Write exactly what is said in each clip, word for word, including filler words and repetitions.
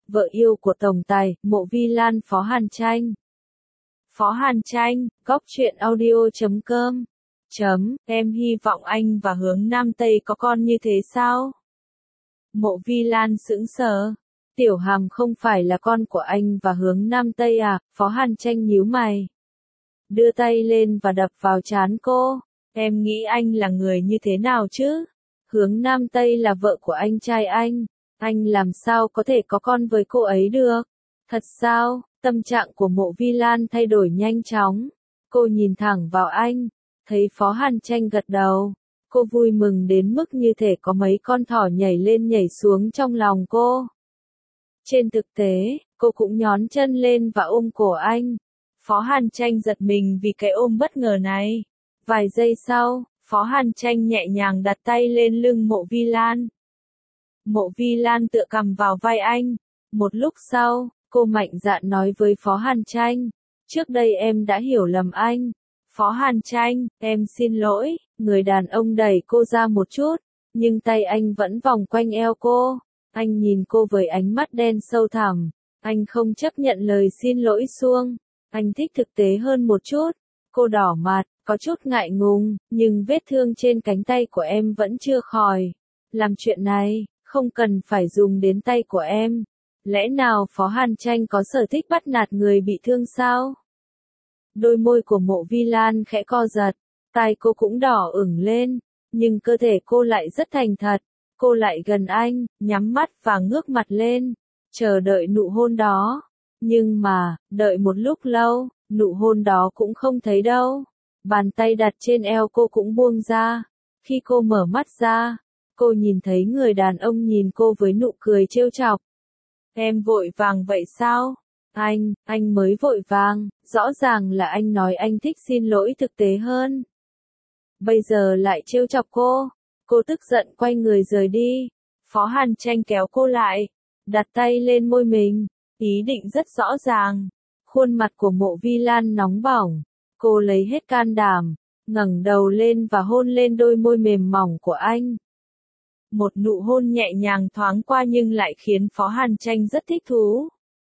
vợ yêu của tổng tài, Mộ Vi Lan Phó Hàn Tranh. Phó Hàn Tranh, góc truyện audio chấm com. Chấm, em hy vọng anh và Hướng Nam Tây có con như thế sao? Mộ Vi Lan sững sờ. Tiểu Hàm không phải là con của anh và Hướng Nam Tây à? Phó Hàn Tranh nhíu mày. Đưa tay lên và đập vào trán cô. Em nghĩ anh là người như thế nào chứ? Hướng Nam Tây là vợ của anh trai anh. Anh làm sao có thể có con với cô ấy được? Thật sao? Tâm trạng của Mộ Vi Lan thay đổi nhanh chóng. Cô nhìn thẳng vào anh. Thấy Phó Hàn Tranh gật đầu. Cô vui mừng đến mức như thể có mấy con thỏ nhảy lên nhảy xuống trong lòng cô. Trên thực tế, cô cũng nhón chân lên và ôm cổ anh. Phó Hàn Tranh giật mình vì cái ôm bất ngờ này. Vài giây sau, Phó Hàn Tranh nhẹ nhàng đặt tay lên lưng Mộ Vi Lan. Mộ Vi Lan tựa cằm vào vai anh. Một lúc sau, cô mạnh dạn nói với Phó Hàn Tranh. Trước đây em đã hiểu lầm anh. Phó Hàn Tranh, em xin lỗi. Người đàn ông đẩy cô ra một chút, nhưng tay anh vẫn vòng quanh eo cô. Anh nhìn cô với ánh mắt đen sâu thẳm. Anh không chấp nhận lời xin lỗi suông. Anh thích thực tế hơn một chút. Cô đỏ mặt, có chút ngại ngùng, nhưng vết thương trên cánh tay của em vẫn chưa khỏi. Làm chuyện này, không cần phải dùng đến tay của em. Lẽ nào Phó Hàn Tranh có sở thích bắt nạt người bị thương sao? Đôi môi của Mộ Vi Lan khẽ co giật, tai cô cũng đỏ ửng lên, nhưng cơ thể cô lại rất thành thật. Cô lại gần anh, nhắm mắt và ngước mặt lên, chờ đợi nụ hôn đó. Nhưng mà, đợi một lúc lâu, nụ hôn đó cũng không thấy đâu. Bàn tay đặt trên eo cô cũng buông ra. Khi cô mở mắt ra, cô nhìn thấy người đàn ông nhìn cô với nụ cười trêu chọc. Em vội vàng vậy sao? Anh, anh mới vội vàng, rõ ràng là anh nói anh thích xin lỗi thực tế hơn. Bây giờ lại trêu chọc cô. Cô tức giận quay người rời đi. Phó Hàn Tranh kéo cô lại, đặt tay lên môi mình, ý định rất rõ ràng. Khuôn mặt của Mộ Vi Lan nóng bỏng. Cô lấy hết can đảm, ngẩng đầu lên và hôn lên đôi môi mềm mỏng của anh. Một nụ hôn nhẹ nhàng thoáng qua nhưng lại khiến Phó Hàn Tranh rất thích thú.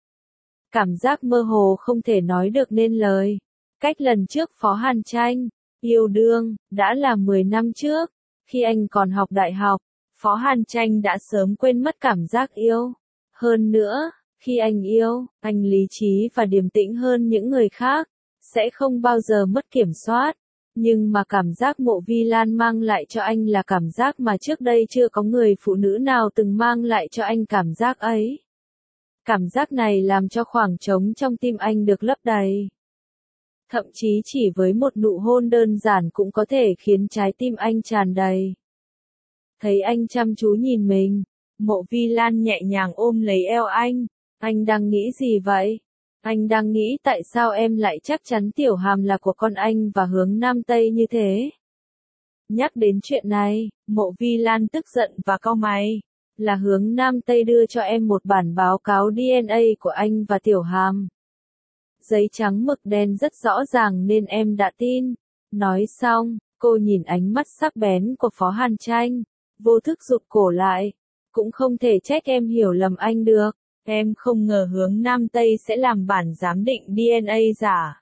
Cảm giác mơ hồ không thể nói được nên lời. Cách lần trước Phó Hàn Tranh yêu đương, đã là mười năm trước. Khi anh còn học đại học, Phó Hàn Tranh đã sớm quên mất cảm giác yêu. Hơn nữa, khi anh yêu, anh lý trí và điềm tĩnh hơn những người khác, sẽ không bao giờ mất kiểm soát. Nhưng mà cảm giác Mộ Vi Lan mang lại cho anh là cảm giác mà trước đây chưa có người phụ nữ nào từng mang lại cho anh cảm giác ấy. Cảm giác này làm cho khoảng trống trong tim anh được lấp đầy. Thậm chí chỉ với một nụ hôn đơn giản cũng có thể khiến trái tim anh tràn đầy. Thấy anh chăm chú nhìn mình, Mộ Vi Lan nhẹ nhàng ôm lấy eo anh. Anh đang nghĩ gì vậy? Anh đang nghĩ tại sao em lại chắc chắn Tiểu Hàm là của con anh và Hướng Nam Tây như thế? Nhắc đến chuyện này, Mộ Vi Lan tức giận và cau mày. Là Hướng Nam Tây đưa cho em một bản báo cáo đê en a của anh và Tiểu Hàm. Giấy trắng mực đen rất rõ ràng nên em đã tin. Nói xong, cô nhìn ánh mắt sắc bén của Phó Hàn Tranh, vô thức rụt cổ lại. Cũng không thể trách em hiểu lầm anh được. Em không ngờ Hướng Nam Tây sẽ làm bản giám định đê en a giả.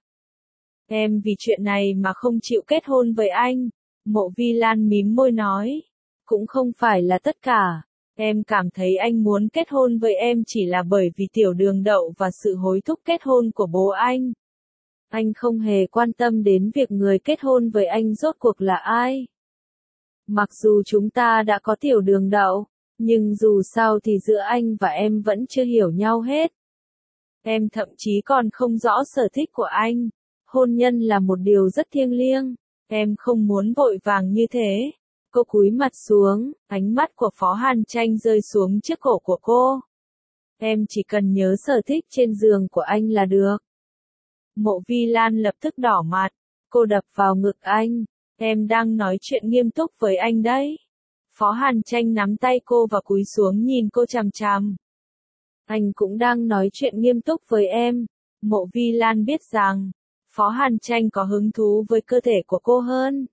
Em vì chuyện này mà không chịu kết hôn với anh. Mộ Vi Lan mím môi nói. Cũng không phải là tất cả. Em cảm thấy anh muốn kết hôn với em chỉ là bởi vì tiểu đường đậu và sự hối thúc kết hôn của bố anh. Anh không hề quan tâm đến việc người kết hôn với anh rốt cuộc là ai. Mặc dù chúng ta đã có tiểu đường đậu, nhưng dù sao thì giữa anh và em vẫn chưa hiểu nhau hết. Em thậm chí còn không rõ sở thích của anh. Hôn nhân là một điều rất thiêng liêng. Em không muốn vội vàng như thế. Cô cúi mặt xuống, ánh mắt của Phó Hàn Tranh rơi xuống chiếc cổ của cô. Em chỉ cần nhớ sở thích trên giường của anh là được. Mộ Vi Lan lập tức đỏ mặt. Cô đập vào ngực anh. Em đang nói chuyện nghiêm túc với anh đấy. Phó Hàn Tranh nắm tay cô và cúi xuống nhìn cô chằm chằm. Anh cũng đang nói chuyện nghiêm túc với em. Mộ Vi Lan biết rằng, Phó Hàn Tranh có hứng thú với cơ thể của cô hơn.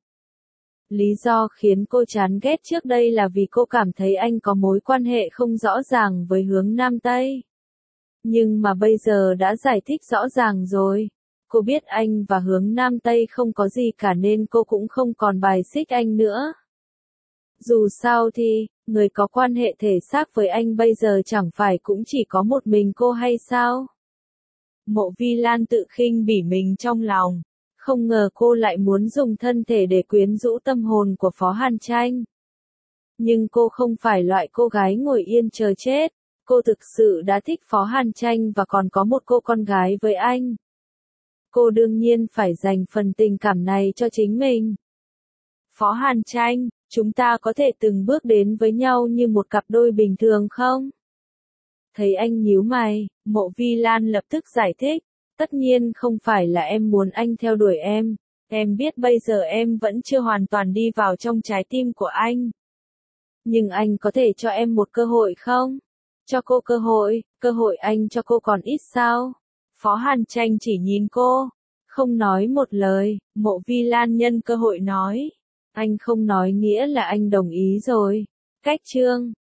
Lý do khiến cô chán ghét trước đây là vì cô cảm thấy anh có mối quan hệ không rõ ràng với Hướng Nam Tây. Nhưng mà bây giờ đã giải thích rõ ràng rồi. Cô biết anh và Hướng Nam Tây không có gì cả nên cô cũng không còn bài xích anh nữa. Dù sao thì, người có quan hệ thể xác với anh bây giờ chẳng phải cũng chỉ có một mình cô hay sao? Mộ Vi Lan tự khinh bỉ mình trong lòng. Không ngờ cô lại muốn dùng thân thể để quyến rũ tâm hồn của Phó Hàn Tranh. Nhưng cô không phải loại cô gái ngồi yên chờ chết. Cô thực sự đã thích Phó Hàn Tranh và còn có một cô con gái với anh. Cô đương nhiên phải dành phần tình cảm này cho chính mình. Phó Hàn Tranh, chúng ta có thể từng bước đến với nhau như một cặp đôi bình thường không? Thấy anh nhíu mày, Mộ Vi Lan lập tức giải thích. Tất nhiên không phải là em muốn anh theo đuổi em. Em biết bây giờ em vẫn chưa hoàn toàn đi vào trong trái tim của anh. Nhưng anh có thể cho em một cơ hội không? Cho cô cơ hội, cơ hội anh cho cô còn ít sao? Phó Hàn Tranh chỉ nhìn cô, không nói một lời. Mộ Vi Lan nhân cơ hội nói. Anh không nói nghĩa là anh đồng ý rồi. Cách chương